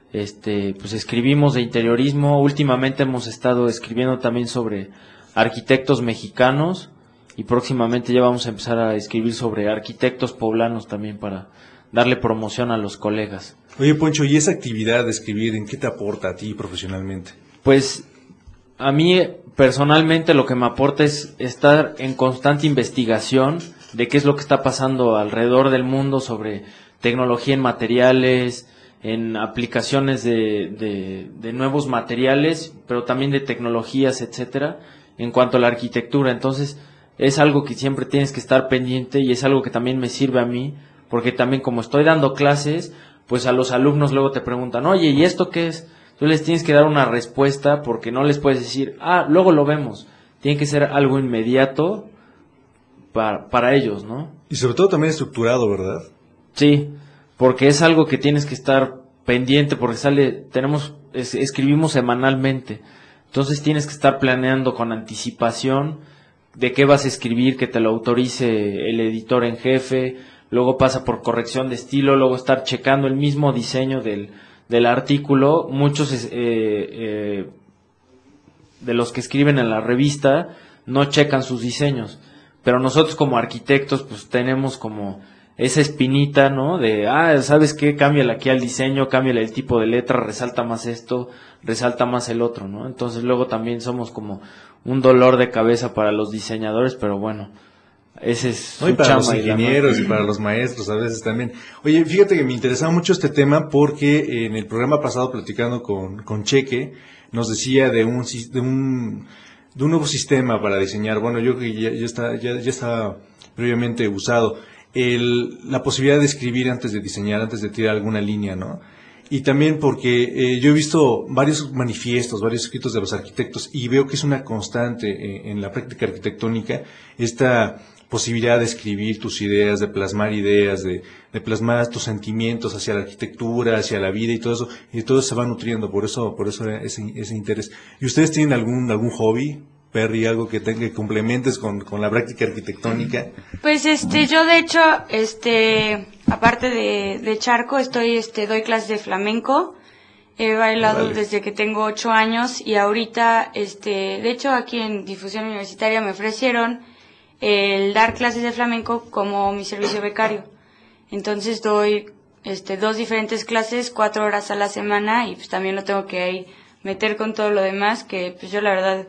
Pues escribimos de interiorismo. Últimamente hemos estado escribiendo también sobre arquitectos mexicanos y próximamente ya vamos a empezar a escribir sobre arquitectos poblanos también para darle promoción a los colegas. Oye, Poncho, ¿y esa actividad de escribir en qué te aporta a ti profesionalmente? Pues a mí personalmente lo que me aporta es estar en constante investigación de qué es lo que está pasando alrededor del mundo sobre tecnología en materiales, en aplicaciones de nuevos materiales, pero también de tecnologías, etcétera, en cuanto a la arquitectura. Entonces, es algo que siempre tienes que estar pendiente y es algo que también me sirve a mí, porque también como estoy dando clases, pues a los alumnos luego te preguntan, oye, ¿y esto qué es? Tú les tienes que dar una respuesta porque no les puedes decir, luego lo vemos. Tiene que ser algo inmediato para ellos, ¿no? Y sobre todo también estructurado, ¿verdad? Sí, porque es algo que tienes que estar pendiente porque escribimos semanalmente. Entonces tienes que estar planeando con anticipación de qué vas a escribir, que te lo autorice el editor en jefe, luego pasa por corrección de estilo, luego estar checando el mismo diseño del artículo. Muchos de los que escriben en la revista no checan sus diseños, pero nosotros como arquitectos pues tenemos como esa espinita, ¿no? De, ¿sabes qué? Cámbiale aquí al diseño, cámbiale el tipo de letra, resalta más esto, resalta más el otro, ¿no? Entonces luego también somos como un dolor de cabeza para los diseñadores, pero bueno, ese es su y para chamba, los ingenieros y para los maestros a veces también. Oye, fíjate que me interesaba mucho este tema porque en el programa pasado platicando con Cheque nos decía de un nuevo sistema para diseñar. Bueno, yo que ya está previamente usado. La posibilidad de escribir antes de diseñar, antes de tirar alguna línea, ¿no? Y también porque yo he visto varios manifiestos, varios escritos de los arquitectos y veo que es una constante en la práctica arquitectónica esta posibilidad de escribir tus ideas, de plasmar ideas, de plasmar tus sentimientos hacia la arquitectura, hacia la vida y todo eso se va nutriendo, por eso ese interés. ¿Y ustedes tienen algún hobby, Perry, algo que complementes con la práctica arquitectónica? Pues yo de hecho, aparte de charco, doy clases de flamenco. He bailado desde que tengo 8 años y ahorita, de hecho aquí en Difusión Universitaria me ofrecieron el dar clases de flamenco como mi servicio becario. Entonces doy 2 diferentes clases, 4 horas a la semana y pues también lo tengo que ahí meter con todo lo demás, que pues yo la verdad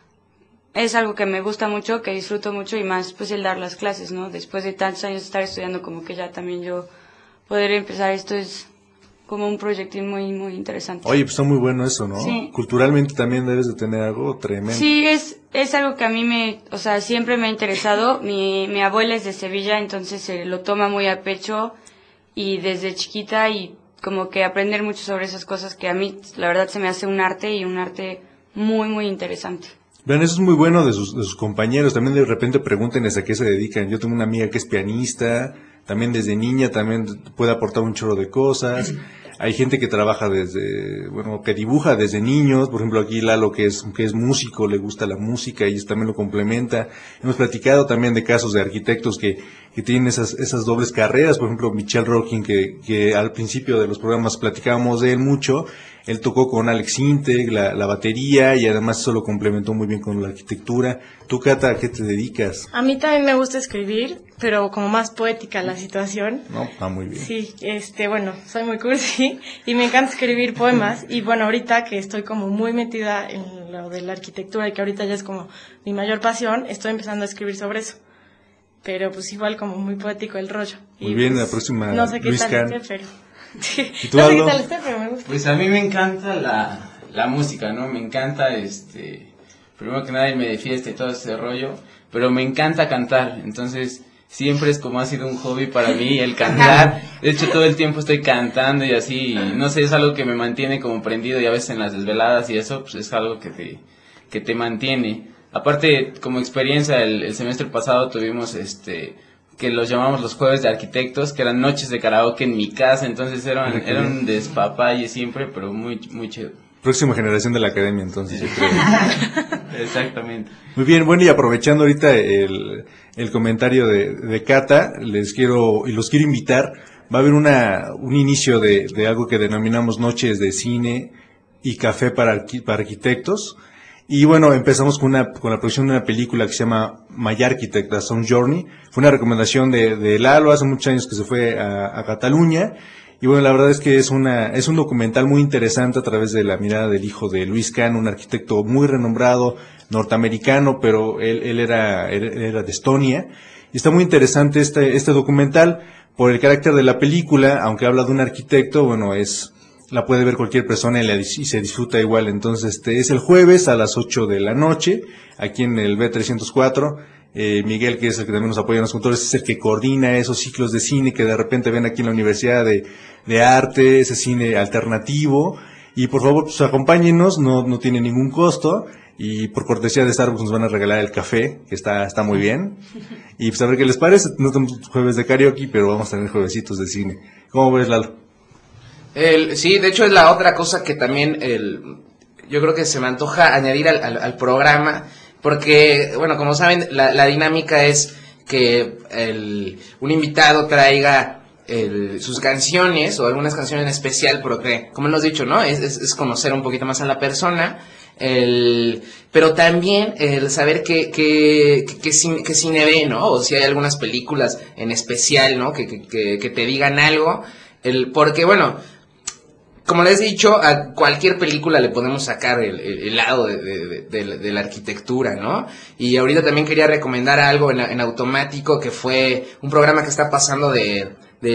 es algo que me gusta mucho, que disfruto mucho y más pues el dar las clases, ¿no? Después de tantos años de estar estudiando, como que ya también yo poder empezar esto es como un proyectil muy, muy interesante. Oye, pues está muy bueno eso, ¿no? Sí. Culturalmente también debes de tener algo tremendo. Sí, es algo que a mí siempre me ha interesado. Mi abuela es de Sevilla, entonces lo toma muy a pecho y desde chiquita y como que aprender mucho sobre esas cosas que a mí la verdad se me hace un arte y un arte muy, muy interesante. Vean, eso es muy bueno de sus compañeros. También de repente pregúntenles a qué se dedican. Yo tengo una amiga que es pianista, también desde niña también puede aportar un chorro de cosas. Hay gente que trabaja que dibuja desde niños. Por ejemplo, aquí Lalo, que es músico, le gusta la música y eso también lo complementa. Hemos platicado también de casos de arquitectos que tienen esas dobles carreras. Por ejemplo, Michel Rocking, que al principio de los programas platicábamos de él mucho. Él tocó con Alex Integ la batería y además eso lo complementó muy bien con la arquitectura. ¿Tú, Cata, a qué te dedicas? A mí también me gusta escribir, pero como más poética la situación. No, está muy bien. Sí, soy muy cursi y me encanta escribir poemas. Y bueno, ahorita que estoy como muy metida en lo de la arquitectura y que ahorita ya es como mi mayor pasión, estoy empezando a escribir sobre eso. Pero pues igual como muy poético el rollo. Muy bien, la próxima, no sé qué Luis tal Can. pero... ¿Y tú, no sé Aldo? qué tal pero me gusta. Pues a mí me encanta la música, ¿no? Me encanta, primero que nada irme de fiesta y todo ese rollo, pero me encanta cantar, entonces siempre es como ha sido un hobby para mí el cantar. De hecho, todo el tiempo estoy cantando y así, no sé, es algo que me mantiene como prendido y a veces en las desveladas y eso, pues es algo que te mantiene. Aparte, como experiencia, el semestre pasado tuvimos que los llamamos los jueves de arquitectos, que eran noches de karaoke en mi casa, entonces eran un despapalle siempre, pero muy, muy chido. Próxima generación de la academia, entonces, yo creo. Exactamente. Muy bien, bueno, y aprovechando ahorita el comentario de Cata, los quiero invitar, va a haber un inicio de algo que denominamos noches de cine y café para arquitectos. Y bueno, empezamos con la producción de una película que se llama My Architect, A Sound Journey. Fue una recomendación de Lalo hace muchos años que se fue a Cataluña. Y bueno, la verdad es que es un documental muy interesante a través de la mirada del hijo de Luis Kahn, un arquitecto muy renombrado, norteamericano, pero él era de Estonia. Y está muy interesante este documental por el carácter de la película, aunque habla de un arquitecto, bueno, la puede ver cualquier persona y se disfruta igual. Entonces, es el jueves a las 8 de la noche, aquí en el B304. Miguel, que es el que también nos apoya en los controles, es el que coordina esos ciclos de cine que de repente ven aquí en la Universidad de Arte, ese cine alternativo. Y por favor, pues acompáñenos, no tiene ningún costo. Y por cortesía de Starbucks nos van a regalar el café, que está muy bien. Y pues a ver qué les parece. No tenemos jueves de karaoke, pero vamos a tener juevesitos de cine. ¿Cómo ves, Lalo? Sí, de hecho es la otra cosa que también yo creo que se me antoja añadir al programa. Porque, bueno, como saben, la dinámica es que un invitado traiga sus canciones o algunas canciones en especial, porque, como hemos dicho, ¿no? Es conocer un poquito más a la persona, pero también el saber qué cine ve, ¿no? O si hay algunas películas en especial, ¿no? Que te digan algo, porque, bueno, como les he dicho, a cualquier película le podemos sacar el lado de la arquitectura, ¿no? Y ahorita también quería recomendar algo en automático, que fue un programa que está pasando de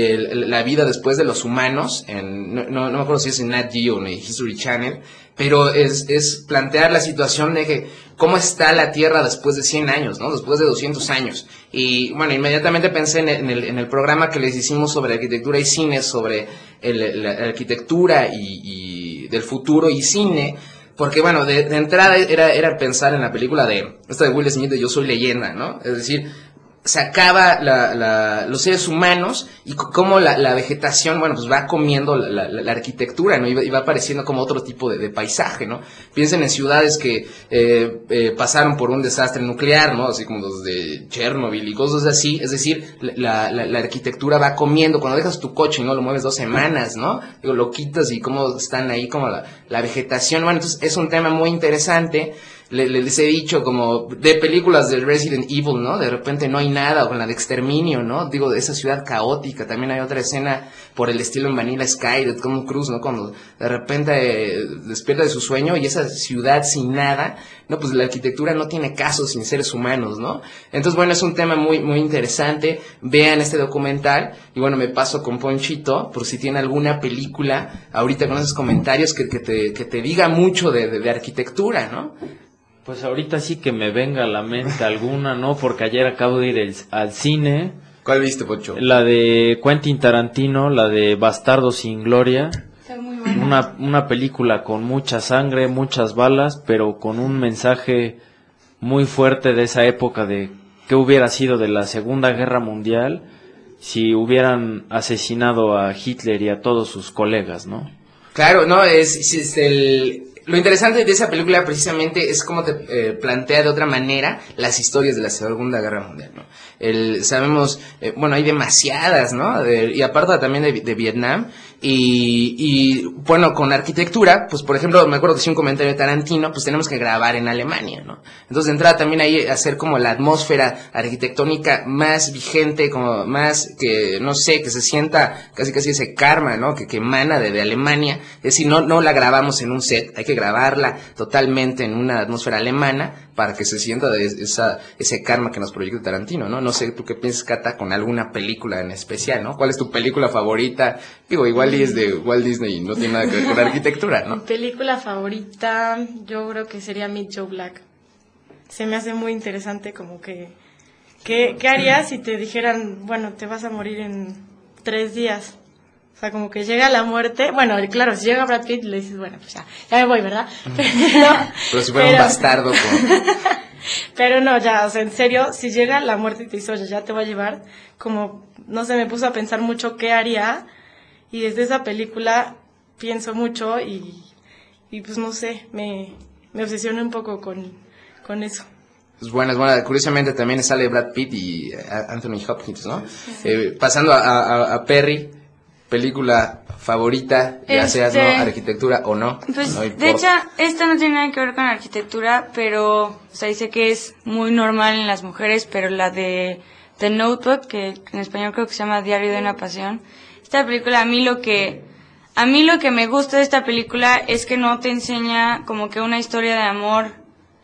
la vida después de los humanos, no me acuerdo si es en Nat Geo o en History Channel, pero es plantear la situación de que cómo está la Tierra después de 100 años, ¿no? Después de 200 años. Y bueno, inmediatamente pensé en el programa que les hicimos sobre arquitectura y cine, sobre la arquitectura y del futuro y cine, porque bueno, de entrada era pensar en la película de Will Smith de Yo Soy Leyenda, ¿no? Es decir, sacaba los seres humanos y cómo la vegetación, bueno, pues va comiendo la arquitectura, ¿no? Y va apareciendo como otro tipo de paisaje, ¿no? Piensen en ciudades que pasaron por un desastre nuclear, ¿no? Así como los de Chernobyl y cosas así. Es decir, la arquitectura va comiendo. Cuando dejas tu coche y no lo mueves 2 semanas, ¿no? Digo, lo quitas y cómo están ahí como la vegetación. Bueno, entonces es un tema muy interesante. Les he dicho como de películas del Resident Evil, ¿no? De repente no hay nada, o con la de Exterminio, ¿no? Digo, de esa ciudad caótica. También hay otra escena por el estilo en Vanilla Sky de Tom Cruise, ¿no? Cuando de repente despierta de su sueño y esa ciudad sin nada, no, pues la arquitectura no tiene caso sin seres humanos, ¿no? Entonces, bueno, es un tema muy, muy interesante. Vean este documental y bueno, me paso con Ponchito por si tiene alguna película ahorita con esos comentarios que te diga mucho de arquitectura, ¿no? Pues ahorita sí que me venga a la mente alguna, ¿no? Porque ayer acabo de ir al cine. ¿Cuál viste, Pocho? La de Quentin Tarantino, la de Bastardos sin Gloria. Está muy buena. Una película con mucha sangre, muchas balas, pero con un mensaje muy fuerte de esa época de qué hubiera sido de la Segunda Guerra Mundial si hubieran asesinado a Hitler y a todos sus colegas, ¿no? Claro, no, lo interesante de esa película precisamente es cómo te plantea de otra manera las historias de la Segunda Guerra Mundial, ¿no? Sabemos, bueno, hay demasiadas, ¿no? Y aparte también de Vietnam. Y bueno, con arquitectura, pues por ejemplo, me acuerdo que hice un comentario de Tarantino, pues tenemos que grabar en Alemania, ¿no? Entonces de entrada también ahí hacer como la atmósfera arquitectónica más vigente, como más que, no sé, que se sienta casi ese karma, ¿no? Que emana de Alemania. Es decir, no la grabamos en un set, hay que grabarla totalmente en una atmósfera alemana para que se sienta ese karma que nos proyecta Tarantino, ¿no? No sé, ¿tú qué piensas, Cata, con alguna película en especial, ¿no? ¿Cuál es tu película favorita? Digo, igual es de Walt Disney y no tiene nada que ver con arquitectura, ¿no? Mi película favorita, yo creo que sería Meet Joe Black. Se me hace muy interesante como que... ¿Qué harías si te dijeran, bueno, te vas a morir en 3 días? O sea, como que llega la muerte. Bueno, claro, si llega Brad Pitt, le dices, bueno, pues ya me voy, ¿verdad? Pero si fuera un bastardo. Pero no, ya, o sea, en serio, si llega la muerte y te dice, oye, ya te voy a llevar, como, no sé, me puse a pensar mucho qué haría. Y desde esa película pienso mucho y pues no sé, me obsesioné un poco con eso. Es buena. Curiosamente también sale Brad Pitt y Anthony Hopkins, ¿no? Pasando a Perry, película favorita, ya seas no arquitectura o no. Pues no de hecho, esta no tiene nada que ver con arquitectura, pero o sea, dice que es muy normal en las mujeres, pero la de The Notebook, que en español creo que se llama Diario de una Pasión, esta película, a mí lo que me gusta de esta película es que no te enseña como que una historia de amor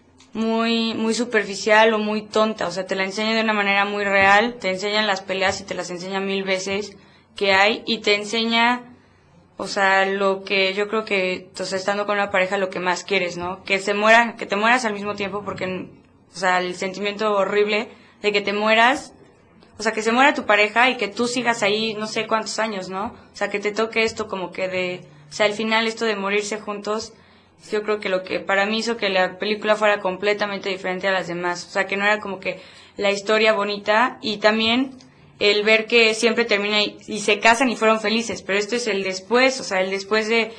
muy superficial o muy tonta, o sea, te la enseña de una manera muy real, te enseñan las peleas y te las enseña 1000 veces que hay, y te enseña, o sea, lo que yo creo que, o sea, estando con una pareja, lo que más quieres, ¿no? Que te mueras al mismo tiempo, porque, o sea, el sentimiento horrible de que te mueras, o sea, que se muera tu pareja y que tú sigas ahí no sé cuántos años, ¿no? O sea, que te toque esto como que o sea, al final esto de morirse juntos, yo creo que lo que para mí hizo que la película fuera completamente diferente a las demás, o sea, que no era como que la historia bonita, y también el ver que siempre termina y se casan y fueron felices, pero esto es el después, o sea, el después de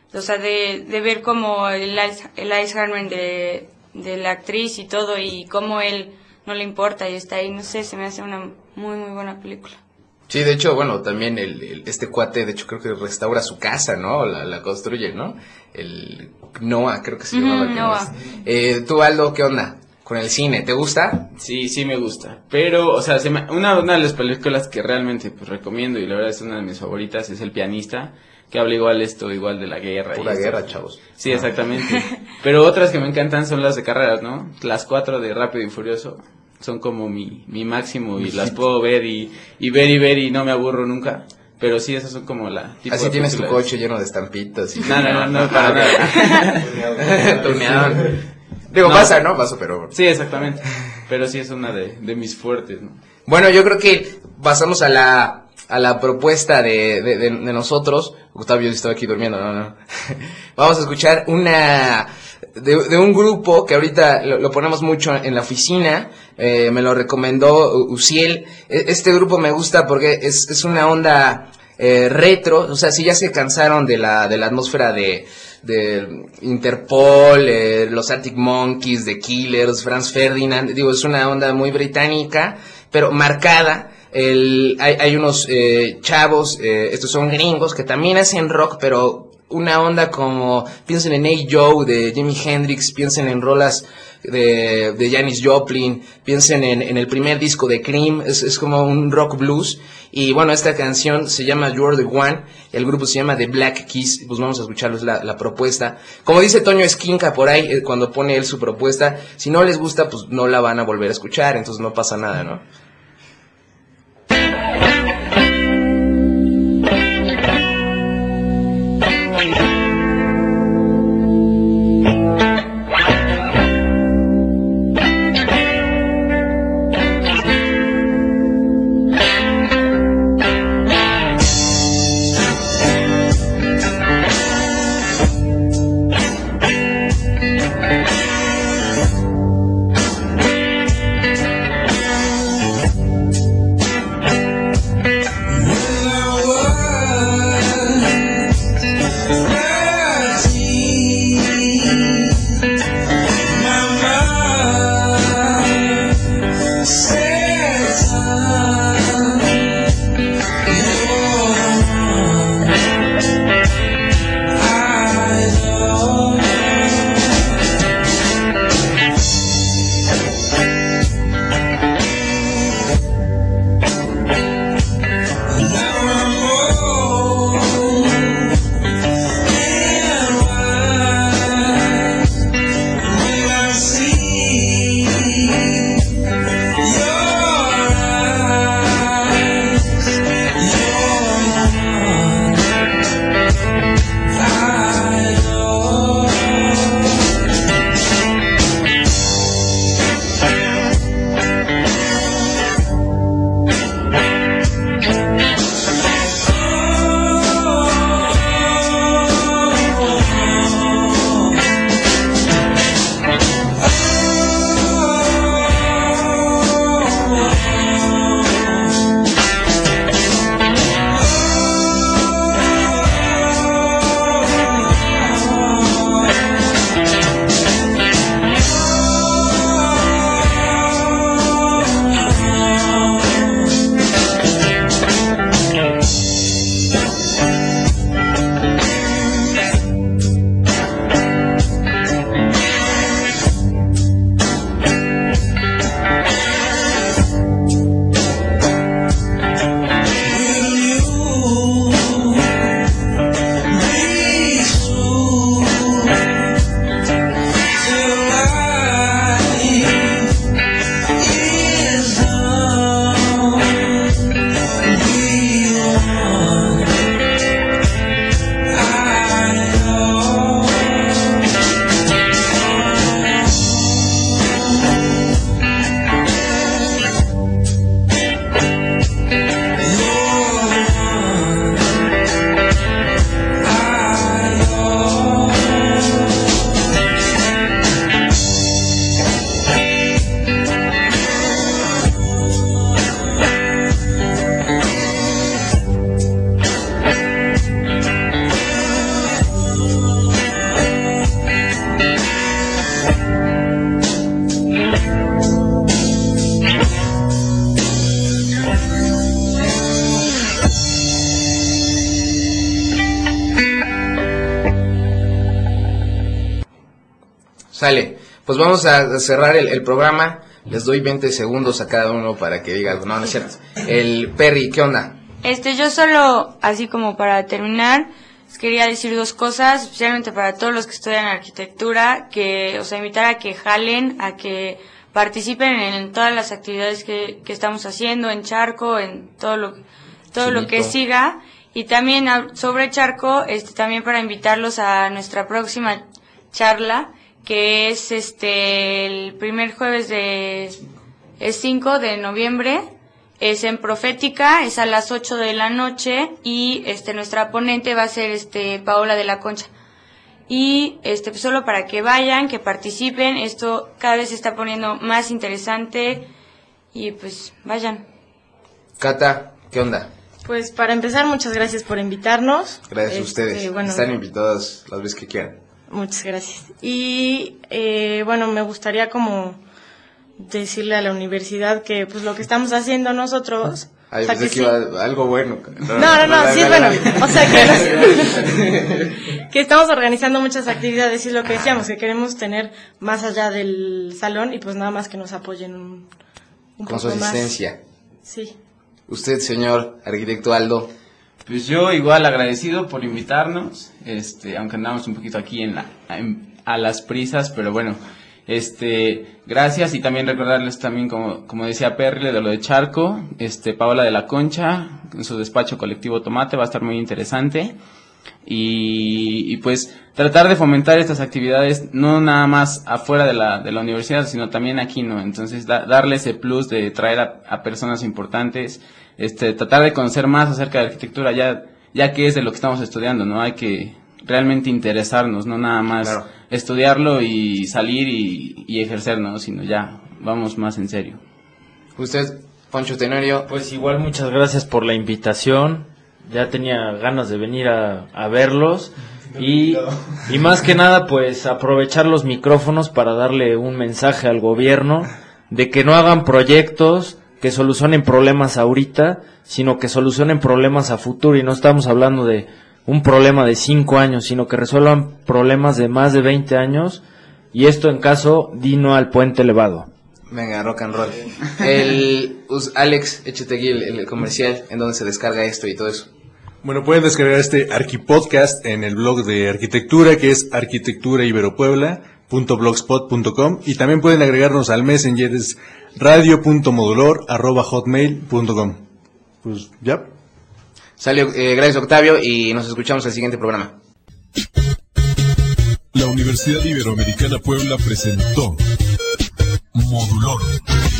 ver como el Alzheimer de la actriz y todo, y cómo él no le importa y está ahí, no sé, se me hace una muy muy buena película. Sí, de hecho, bueno, también este cuate, de hecho, creo que restaura su casa, ¿no? La construye, ¿no? El Noah, creo que se llama. Noah. Tú, Aldo, ¿qué onda con el cine? ¿Te gusta? Sí me gusta. Pero, o sea, una de las películas que realmente pues recomiendo, y la verdad es una de mis favoritas, es El pianista, que habla igual de la guerra. Pura guerra, chavos. Sí, exactamente. Pero otras que me encantan son las de carreras, ¿no? Las 4 de Rápido y Furioso son como mi máximo, y las puedo ver y ver y no me aburro nunca. Pero sí, esas son como la... Así tienes tu coche lleno de estampitas. No, para nada. Tuneado. Digo, no. Pasa, pero... Sí, exactamente. Pero sí es una de mis fuertes, ¿no? Bueno, yo creo que pasamos a la propuesta de nosotros. Octavio estaba aquí durmiendo, no. Vamos a escuchar de un grupo que ahorita lo ponemos mucho en la oficina. Me lo recomendó Uciel. Este grupo me gusta porque es una onda retro. O sea, si ya se cansaron de la atmósfera de Interpol, los Arctic Monkeys, The Killers, Franz Ferdinand, digo, es una onda muy británica, pero marcada. Hay unos chavos, estos son gringos, que también hacen rock, pero una onda como, piensen en Hey Joe de Jimi Hendrix, piensen en rolas de Janis Joplin, piensen en el primer disco de Cream, es como un rock blues. Y bueno, esta canción se llama You're the One, el grupo se llama The Black Keys, pues vamos a escucharles la propuesta. Como dice Toño Esquinca por ahí, cuando pone él su propuesta, si no les gusta, pues no la van a volver a escuchar, entonces no pasa nada, ¿no? Sale. Pues vamos a cerrar el programa. Les doy 20 segundos a cada uno para que diga algo. No, no es cierto. El Perry, ¿qué onda? Yo solo, así como para terminar, quería decir 2 cosas, especialmente para todos los que estudian arquitectura, invitar a que jalen, a que participen en todas las actividades que estamos haciendo, en Charco, en todo lo que siga. Y también sobre Charco, también para invitarlos a nuestra próxima charla, que es el primer jueves es 5 de noviembre, es en Profética, es a las 8 de la noche y nuestra ponente va a ser Paola de la Concha. Y pues solo para que vayan, que participen, esto cada vez se está poniendo más interesante y pues vayan. Cata, ¿qué onda? Pues para empezar, muchas gracias por invitarnos. Gracias a ustedes. Están invitados las veces que quieran. Muchas gracias. Y me gustaría como decirle a la universidad que pues lo que estamos haciendo nosotros... Ay, pensé que iba algo bueno. No, sí es bueno. O sea que estamos organizando muchas actividades y lo que decíamos, que queremos tener más allá del salón y pues nada más que nos apoyen un con su asistencia. Sí. Usted, señor arquitecto Aldo. Pues yo igual agradecido por invitarnos, aunque andamos un poquito aquí a las prisas, pero bueno, gracias y también recordarles también como decía Perry de lo de Charco, Paola de la Concha, en su despacho colectivo Tomate va a estar muy interesante y pues tratar de fomentar estas actividades no nada más afuera de la universidad, sino también aquí, ¿no? Entonces darle ese plus de traer a personas importantes, tratar de conocer más acerca de arquitectura ya que es de lo que estamos estudiando, ¿no? Hay que realmente interesarnos, no nada más estudiarlo y salir y ejercer, ¿no? Sino ya vamos más en serio. Usted, Poncho Tenorio. Pues igual muchas gracias por la invitación, ya tenía ganas de venir a verlos y más que nada pues aprovechar los micrófonos para darle un mensaje al gobierno de que no hagan proyectos que solucionen problemas ahorita, sino que solucionen problemas a futuro, y no estamos hablando de un problema de 5 años, sino que resuelvan problemas de más de 20 años, y esto en caso dino al puente elevado. Venga, rock and roll. Alex, échate aquí el comercial, en donde se descarga esto y todo eso. Bueno, pueden descargar Arquipodcast en el blog de arquitectura, que es arquitecturaiberopuebla.blogspot.com, y también pueden agregarnos al Messenger, es radio.modulor@hotmail.com. Pues ya. Sale, gracias Octavio, y nos escuchamos en el siguiente programa. La Universidad Iberoamericana Puebla presentó Modulor.